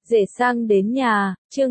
Rể sang đến nhà, chương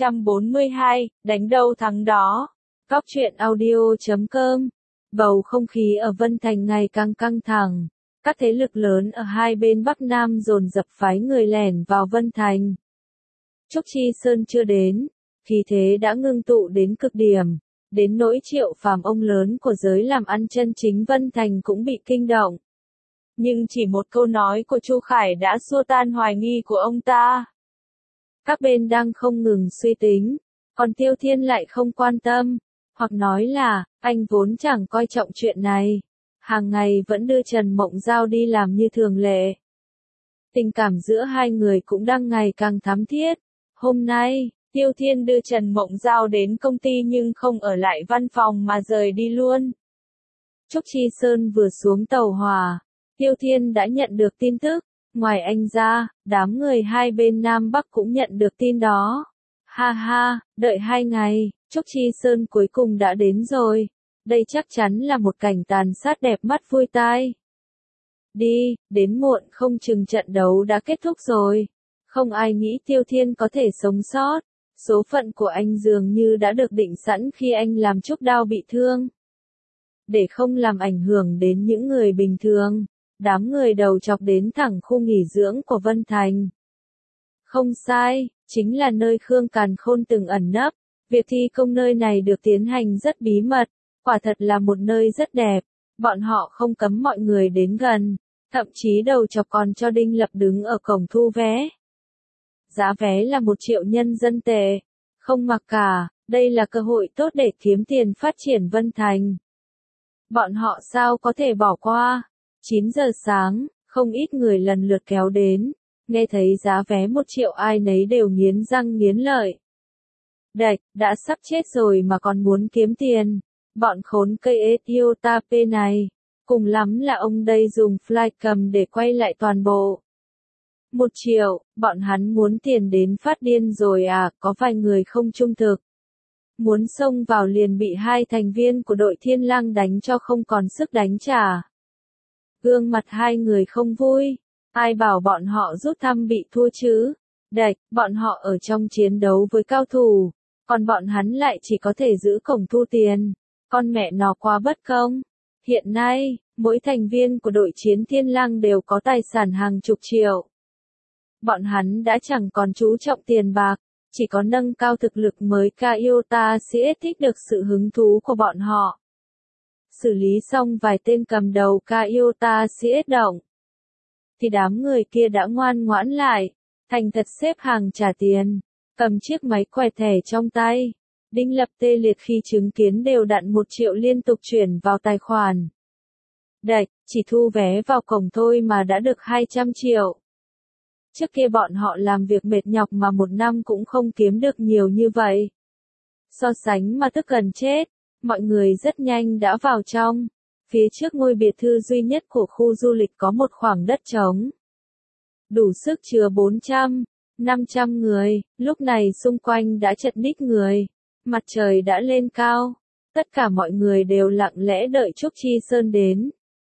242, đánh đâu thắng đó. Góc truyện audio.com. Bầu không khí ở Vân Thành ngày càng căng thẳng. Các thế lực lớn ở hai bên Bắc Nam dồn dập phái người lẻn vào Vân Thành. Trúc Chi Sơn chưa đến, khí thế đã ngưng tụ đến cực điểm. Đến nỗi Triệu Phàm ông lớn của giới làm ăn chân chính Vân Thành cũng bị kinh động. Nhưng chỉ một câu nói của Chu Khải đã xua tan hoài nghi của ông ta. Các bên đang không ngừng suy tính, còn Tiêu Thiên lại không quan tâm, hoặc nói là, anh vốn chẳng coi trọng chuyện này. Hàng ngày vẫn đưa Trần Mộng Giao đi làm như thường lệ. Tình cảm giữa hai người cũng đang ngày càng thắm thiết. Hôm nay, Tiêu Thiên đưa Trần Mộng Giao đến công ty nhưng không ở lại văn phòng mà rời đi luôn. Trúc Chi Sơn vừa xuống tàu hỏa, Tiêu Thiên đã nhận được tin tức. Ngoài anh ra, đám người hai bên Nam Bắc cũng nhận được tin đó. Ha ha, đợi 2 ngày, Trúc Chi Sơn cuối cùng đã đến rồi. Đây chắc chắn là một cảnh tàn sát đẹp mắt vui tai. Đi, đến muộn không chừng trận đấu đã kết thúc rồi. Không ai nghĩ Tiêu Thiên có thể sống sót. Số phận của anh dường như đã được định sẵn khi anh làm Trúc Đao bị thương. Để không làm ảnh hưởng đến những người bình thường, đám người đầu chọc đến thẳng khu nghỉ dưỡng của Vân Thành. Không sai, chính là nơi Khương Càn Khôn từng ẩn nấp. Việc thi công nơi này được tiến hành rất bí mật, quả thật là một nơi rất đẹp. Bọn họ không cấm mọi người đến gần, thậm chí đầu chọc còn cho Đinh Lập đứng ở cổng thu vé. Giá vé là 1 triệu nhân dân tệ. Không mặc cả, đây là cơ hội tốt để kiếm tiền phát triển Vân Thành. Bọn họ sao có thể bỏ qua? 9 giờ sáng, không ít người lần lượt kéo đến, nghe thấy giá vé 1 triệu ai nấy đều nghiến răng nghiến lợi. Đạch, đã sắp chết rồi mà còn muốn kiếm tiền. Bọn khốn cây Ethiopia này, cùng lắm là ông đây dùng flycam để quay lại toàn bộ. 1 triệu, bọn hắn muốn tiền đến phát điên rồi à, có vài người không trung thực. Muốn xông vào liền bị 2 thành viên của đội Thiên Lang đánh cho không còn sức đánh trả. Gương mặt 2 người không vui, ai bảo bọn họ rút thăm bị thua chứ. Đạch, bọn họ ở trong chiến đấu với cao thủ, còn bọn hắn lại chỉ có thể giữ cổng thu tiền. Con mẹ nó quá bất công. Hiện nay, mỗi thành viên của đội chiến Thiên Lang đều có tài sản hàng chục triệu. Bọn hắn đã chẳng còn chú trọng tiền bạc, chỉ có nâng cao thực lực mới. Iota sẽ thích được sự hứng thú của bọn họ. Xử lý xong vài tên cầm đầu Iota sẽ động, thì đám người kia đã ngoan ngoãn lại, thành thật xếp hàng trả tiền, cầm chiếc máy quẹt thẻ trong tay. Đinh Lập tê liệt khi chứng kiến đều đặn 1 triệu liên tục chuyển vào tài khoản. Đạch, chỉ thu vé vào cổng thôi mà đã được 200 triệu. Trước kia bọn họ làm việc mệt nhọc mà 1 năm cũng không kiếm được nhiều như vậy. So sánh mà tức gần chết, mọi người rất nhanh đã vào trong. Phía trước ngôi biệt thự duy nhất của khu du lịch có một khoảng đất trống. Đủ sức chứa 400, 500 người, lúc này xung quanh đã chật ních người. Mặt trời đã lên cao, tất cả mọi người đều lặng lẽ đợi Trúc Chi Sơn đến.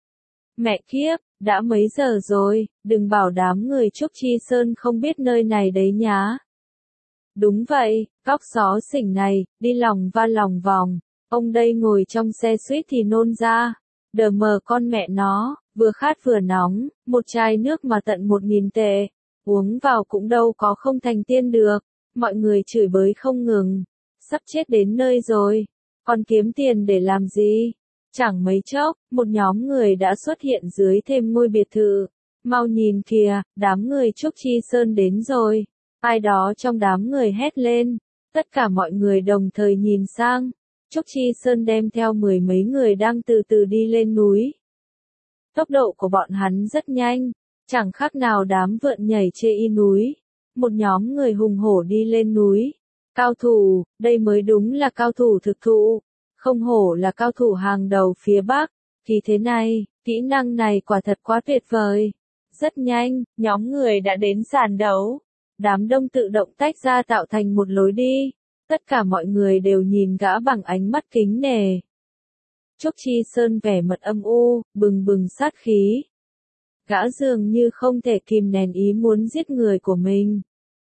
Mẹ kiếp, đã mấy giờ rồi, đừng bảo đám người Trúc Chi Sơn không biết nơi này đấy nhá. Đúng vậy, góc xó xỉnh này, đi lòng va lòng vòng, ông đây ngồi trong xe suýt thì nôn ra. Đờ mờ con mẹ nó, vừa khát vừa nóng, một chai nước mà tận 1.000 tệ, uống vào cũng đâu có không thành tiên được. Mọi người chửi bới không ngừng. Sắp chết đến nơi rồi, còn kiếm tiền để làm gì? Chẳng mấy chốc, một nhóm người đã xuất hiện dưới thêm ngôi biệt thự. Mau nhìn kìa, đám người Trúc Chi Sơn đến rồi. Ai đó trong đám người hét lên. Tất cả mọi người đồng thời nhìn sang. Trúc Chi Sơn đem theo 10 mấy người đang từ từ đi lên núi. Tốc độ của bọn hắn rất nhanh, chẳng khác nào đám vượn nhảy chê y núi. Một nhóm người hùng hổ đi lên núi. Cao thủ, đây mới đúng là cao thủ thực thụ, không hổ là cao thủ hàng đầu phía Bắc. Thì thế này, kỹ năng này quả thật quá tuyệt vời. Rất nhanh, nhóm người đã đến sàn đấu. Đám đông tự động tách ra tạo thành một lối đi. Tất cả mọi người đều nhìn gã bằng ánh mắt kính nể. Trúc Chi Sơn vẻ mặt âm u, bừng bừng sát khí. Gã dường như không thể kìm nén ý muốn giết người của mình.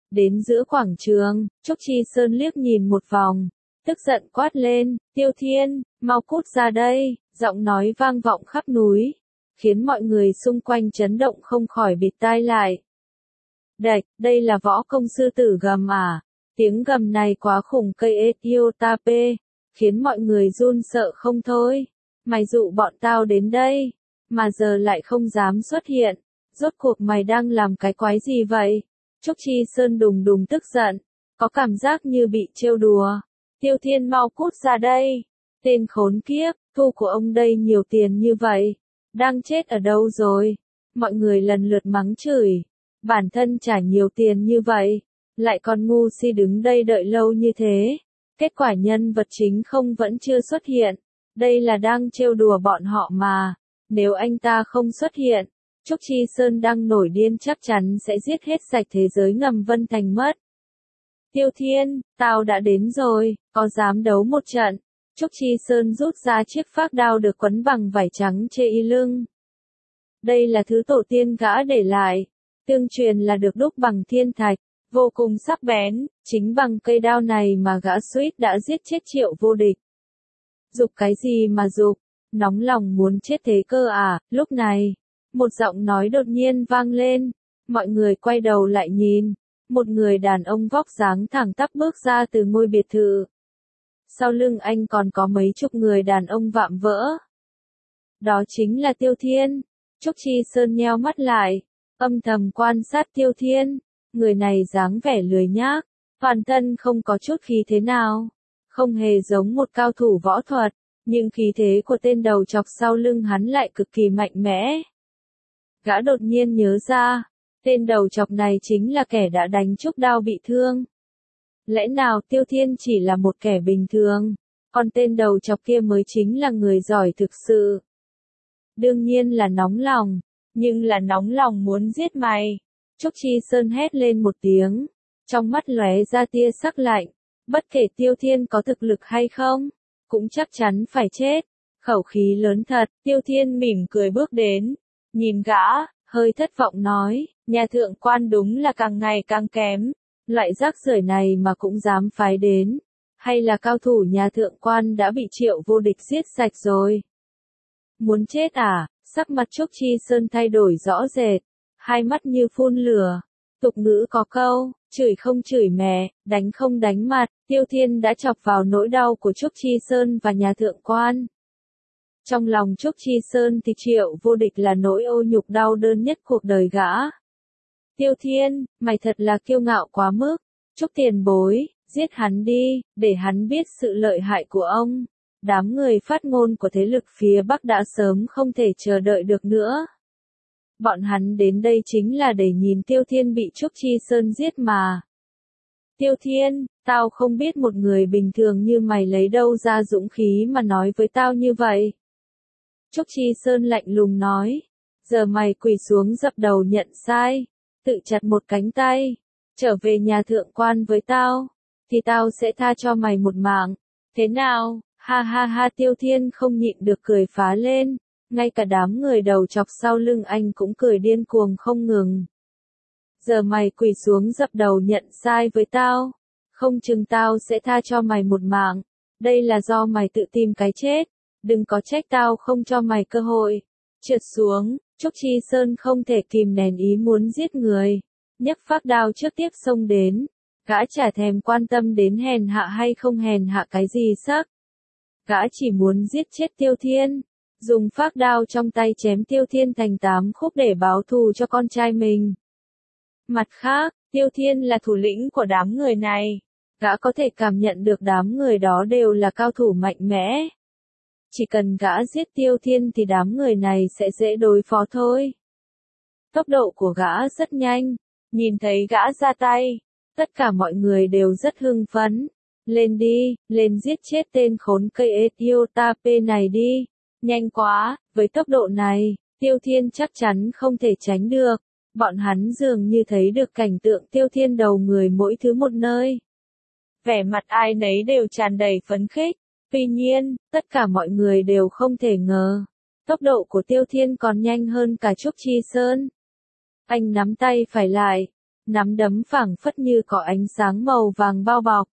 Đến giữa quảng trường, Trúc Chi Sơn liếc nhìn một vòng, tức giận quát lên, Tiêu Thiên, mau cút ra đây, giọng nói vang vọng khắp núi, khiến mọi người xung quanh chấn động không khỏi bịt tai lại. Đạch, đây là võ công sư tử gầm à? Tiếng gầm này quá khủng cây Etiotape, khiến mọi người run sợ không thôi. Mày dụ bọn tao đến đây, mà giờ lại không dám xuất hiện. Rốt cuộc mày đang làm cái quái gì vậy? Trúc Chi Sơn đùng đùng tức giận, có cảm giác như bị trêu đùa. Tiêu Thiên mau cút ra đây. Tên khốn kiếp, thu của ông đây nhiều tiền như vậy. Đang chết ở đâu rồi? Mọi người lần lượt mắng chửi. Bản thân trả nhiều tiền như vậy, lại còn ngu si đứng đây đợi lâu như thế. Kết quả nhân vật chính không vẫn chưa xuất hiện. Đây là đang trêu đùa bọn họ mà. Nếu anh ta không xuất hiện, Trúc Chi Sơn đang nổi điên chắc chắn sẽ giết hết sạch thế giới ngầm Vân Thành mất. Tiêu Thiên, tao đã đến rồi, có dám đấu một trận? Trúc Chi Sơn rút ra chiếc phác đao được quấn bằng vải trắng chê y lưng. Đây là thứ tổ tiên gã để lại. Tương truyền là được đúc bằng thiên thạch, vô cùng sắc bén, chính bằng cây đao này mà gã suýt đã giết chết Triệu Vô Địch. Dục cái gì mà dục, nóng lòng muốn chết thế cơ à? Lúc này, một giọng nói đột nhiên vang lên, mọi người quay đầu lại nhìn, một người đàn ông vóc dáng thẳng tắp bước ra từ ngôi biệt thự. Sau lưng anh còn có mấy chục người đàn ông vạm vỡ. Đó chính là Tiêu Thiên. Trúc Chi Sơn nheo mắt lại, âm thầm quan sát Tiêu Thiên, người này dáng vẻ lười nhác, toàn thân không có chút khí thế nào, không hề giống một cao thủ võ thuật, nhưng khí thế của tên đầu chọc sau lưng hắn lại cực kỳ mạnh mẽ. Gã đột nhiên nhớ ra, tên đầu chọc này chính là kẻ đã đánh Trúc Đao bị thương. Lẽ nào Tiêu Thiên chỉ là một kẻ bình thường, còn tên đầu chọc kia mới chính là người giỏi thực sự. Đương nhiên là nóng lòng, nhưng là nóng lòng muốn giết mày. Trúc Chi Sơn hét lên một tiếng, trong mắt lóe ra tia sắc lạnh, bất kể Tiêu Thiên có thực lực hay không, cũng chắc chắn phải chết. Khẩu khí lớn thật, Tiêu Thiên mỉm cười bước đến, nhìn gã, hơi thất vọng nói, nhà thượng quan đúng là càng ngày càng kém, loại rác rưởi này mà cũng dám phái đến, hay là cao thủ nhà thượng quan đã bị Triệu Vô Địch giết sạch rồi. Muốn chết à? Sắc mặt Trúc Chi Sơn thay đổi rõ rệt, hai mắt như phun lửa. Tục ngữ có câu, chửi không chửi mẹ, đánh không đánh mặt, Tiêu Thiên đã chọc vào nỗi đau của Trúc Chi Sơn và nhà thượng quan. Trong lòng Trúc Chi Sơn thì Triệu Vô Địch là nỗi ô nhục đau đớn nhất cuộc đời gã. Tiêu Thiên, mày thật là kiêu ngạo quá mức. Trúc tiền bối, giết hắn đi, để hắn biết sự lợi hại của ông. Đám người phát ngôn của thế lực phía Bắc đã sớm không thể chờ đợi được nữa. Bọn hắn đến đây chính là để nhìn Tiêu Thiên bị Trúc Chi Sơn giết mà. Tiêu Thiên, tao không biết một người bình thường như mày lấy đâu ra dũng khí mà nói với tao như vậy. Trúc Chi Sơn lạnh lùng nói, giờ mày quỳ xuống dập đầu nhận sai, tự chặt một cánh tay, trở về nhà thượng quan với tao, thì tao sẽ tha cho mày một mạng. Thế nào? Ha ha ha, Tiêu Thiên không nhịn được cười phá lên, ngay cả đám người đầu chọc sau lưng anh cũng cười điên cuồng không ngừng. Giờ mày quỳ xuống dập đầu nhận sai với tao, không chừng tao sẽ tha cho mày một mạng, đây là do mày tự tìm cái chết, đừng có trách tao không cho mày cơ hội. Trượt xuống, Trúc Chi Sơn không thể kìm nén ý muốn giết người, nhấc phác đao trước tiếp xông đến, gã chả thèm quan tâm đến hèn hạ hay không hèn hạ cái gì sắc. Gã chỉ muốn giết chết Tiêu Thiên, dùng phác đao trong tay chém Tiêu Thiên thành 8 khúc để báo thù cho con trai mình. Mặt khác, Tiêu Thiên là thủ lĩnh của đám người này, gã có thể cảm nhận được đám người đó đều là cao thủ mạnh mẽ. Chỉ cần gã giết Tiêu Thiên thì đám người này sẽ dễ đối phó thôi. Tốc độ của gã rất nhanh, nhìn thấy gã ra tay, tất cả mọi người đều rất hưng phấn. Lên đi, lên giết chết tên khốn cây Etiotape này đi. Nhanh quá, với tốc độ này, Tiêu Thiên chắc chắn không thể tránh được. Bọn hắn dường như thấy được cảnh tượng Tiêu Thiên đầu người mỗi thứ một nơi. Vẻ mặt ai nấy đều tràn đầy phấn khích. Tuy nhiên, tất cả mọi người đều không thể ngờ. Tốc độ của Tiêu Thiên còn nhanh hơn cả Trúc Chi Sơn. Anh nắm tay phải lại, nắm đấm phảng phất như có ánh sáng màu vàng bao bọc.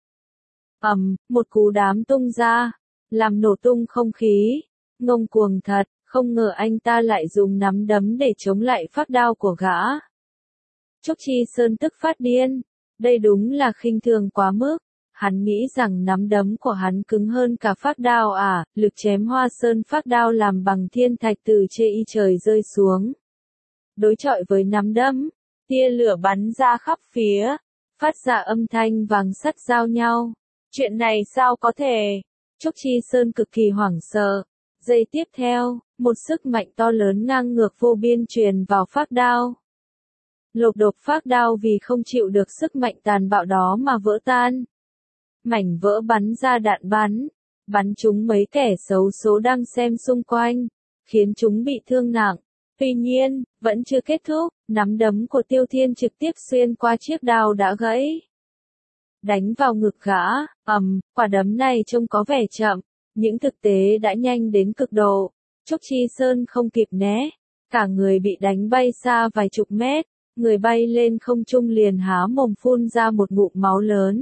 Một cú đám tung ra, làm nổ tung không khí. Ngông cuồng thật, không ngờ anh ta lại dùng nắm đấm để chống lại phác đao của gã. Trúc Chi Sơn tức phát điên, đây đúng là khinh thường quá mức. Hắn nghĩ rằng nắm đấm của hắn cứng hơn cả phác đao à, lực chém Hoa Sơn phác đao làm bằng thiên thạch từ trên trời rơi xuống. Đối chọi với nắm đấm, tia lửa bắn ra khắp phía, phát ra âm thanh vàng sắt giao nhau. Chuyện này sao có thể? Trúc Chi Sơn cực kỳ hoảng sợ. Giây tiếp theo, một sức mạnh to lớn ngang ngược vô biên truyền vào phác đao. Lục đục phác đao vì không chịu được sức mạnh tàn bạo đó mà vỡ tan. Mảnh vỡ bắn ra đạn bắn trúng mấy kẻ xấu số đang xem xung quanh, khiến chúng bị thương nặng. Tuy nhiên, vẫn chưa kết thúc, nắm đấm của Tiêu Thiên trực tiếp xuyên qua chiếc đao đã gãy. Đánh vào ngực gã, quả đấm này trông có vẻ chậm, nhưng thực tế đã nhanh đến cực độ. Trúc Chi Sơn không kịp né, cả người bị đánh bay xa vài chục mét, người bay lên không trung liền há mồm phun ra một ngụm máu lớn.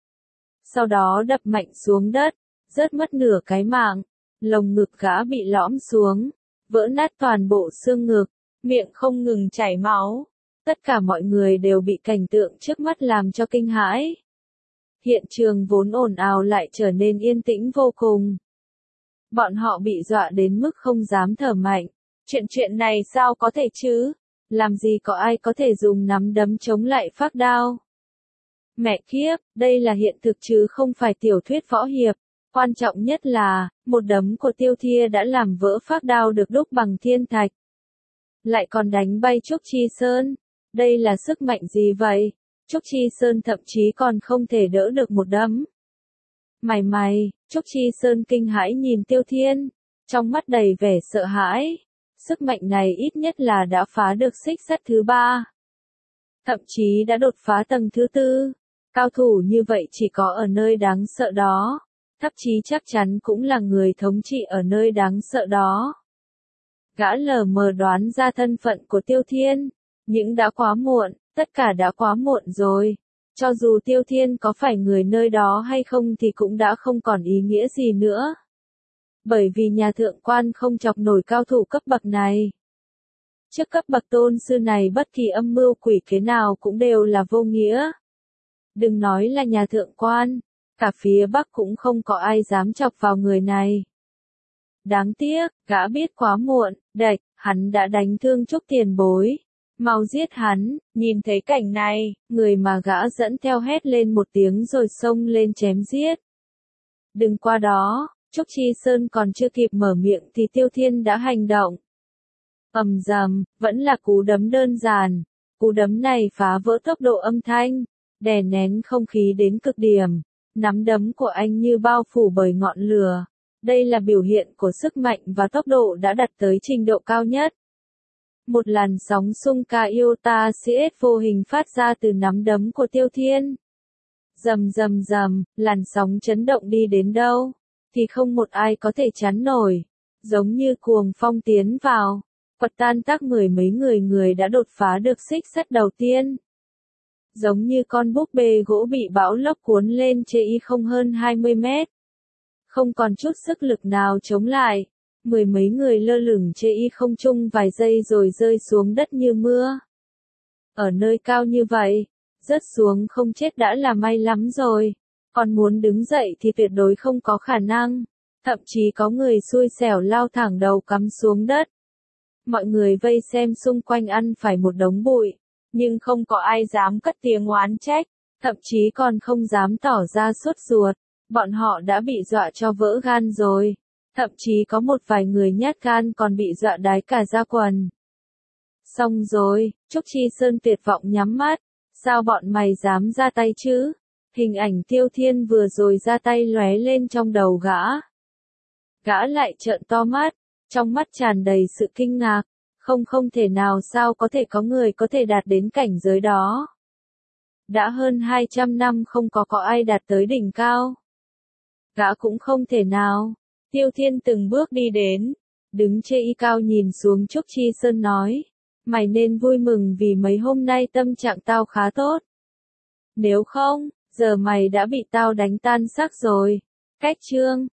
Sau đó đập mạnh xuống đất, rớt mất nửa cái mạng, lồng ngực gã bị lõm xuống, vỡ nát toàn bộ xương ngực, miệng không ngừng chảy máu. Tất cả mọi người đều bị cảnh tượng trước mắt làm cho kinh hãi. Hiện trường vốn ồn ào lại trở nên yên tĩnh vô cùng. Bọn họ bị dọa đến mức không dám thở mạnh. Chuyện này sao có thể chứ? Làm gì có ai có thể dùng nắm đấm chống lại phác đao? Mẹ kiếp, đây là hiện thực chứ không phải tiểu thuyết võ hiệp. Quan trọng nhất là, một đấm của Tiêu Thiên đã làm vỡ phác đao được đúc bằng thiên thạch. Lại còn đánh bay Trúc Chi Sơn. Đây là sức mạnh gì vậy? Trúc Chi Sơn thậm chí còn không thể đỡ được một đấm. Mày, Trúc Chi Sơn kinh hãi nhìn Tiêu Thiên, trong mắt đầy vẻ sợ hãi. Sức mạnh này ít nhất là đã phá được xích sắt thứ 3. Thậm chí đã đột phá tầng thứ 4. Cao thủ như vậy chỉ có ở nơi đáng sợ đó. Thậm chí chắc chắn cũng là người thống trị ở nơi đáng sợ đó. Gã lờ mờ đoán ra thân phận của Tiêu Thiên, nhưng đã quá muộn, tất cả đã quá muộn rồi. Cho dù Tiêu Thiên có phải người nơi đó hay không thì cũng đã không còn ý nghĩa gì nữa. Bởi vì nhà thượng quan không chọc nổi cao thủ cấp bậc này. Trước cấp bậc tôn sư này bất kỳ âm mưu quỷ kế nào cũng đều là vô nghĩa. Đừng nói là nhà thượng quan, cả phía Bắc cũng không có ai dám chọc vào người này. Đáng tiếc, gã biết quá muộn, đệch, hắn đã đánh thương Trúc tiền bối. Mau giết hắn, nhìn thấy cảnh này, người mà gã dẫn theo hét lên một tiếng rồi xông lên chém giết. Đừng qua đó, Trúc Chi Sơn còn chưa kịp mở miệng thì Tiêu Thiên đã hành động. Rầm, vẫn là cú đấm đơn giản. Cú đấm này phá vỡ tốc độ âm thanh, đè nén không khí đến cực điểm. Nắm đấm của anh như bao phủ bởi ngọn lửa. Đây là biểu hiện của sức mạnh và tốc độ đã đạt tới trình độ cao nhất. Một làn sóng xung ca iota CS vô hình phát ra từ nắm đấm của Tiêu Thiên. Rầm, làn sóng chấn động đi đến đâu, thì không một ai có thể chắn nổi. Giống như cuồng phong tiến vào, quật tan tác mười mấy người đã đột phá được xích sắt đầu tiên. Giống như con búp bê gỗ bị bão lốc cuốn lên trên không hơn 20 mét. Không còn chút sức lực nào chống lại. Mười mấy người lơ lửng trên không trung vài giây rồi rơi xuống đất như mưa. Ở nơi cao như vậy, rớt xuống không chết đã là may lắm rồi. Còn muốn đứng dậy thì tuyệt đối không có khả năng. Thậm chí có người xui xẻo lao thẳng đầu cắm xuống đất. Mọi người vây xem xung quanh ăn phải một đống bụi. Nhưng không có ai dám cất tiếng oán trách. Thậm chí còn không dám tỏ ra sốt ruột. Bọn họ đã bị dọa cho vỡ gan rồi. Thậm chí có một vài người nhát gan còn bị dọa đái cả da quần. Xong rồi, Trúc Chi Sơn tuyệt vọng nhắm mắt. Sao bọn mày dám ra tay chứ? Hình ảnh Tiêu Thiên vừa rồi ra tay lóe lên trong đầu gã. Gã lại trợn to mắt, trong mắt tràn đầy sự kinh ngạc. Không thể nào sao có thể có người có thể đạt đến cảnh giới đó. Đã hơn 200 năm không có ai đạt tới đỉnh cao. Gã cũng không thể nào. Tiêu Thiên từng bước đi đến, đứng trên cao nhìn xuống Trúc Chi Sơn nói. Mày nên vui mừng vì mấy hôm nay tâm trạng tao khá tốt. Nếu không, giờ mày đã bị tao đánh tan xác rồi. Cách chương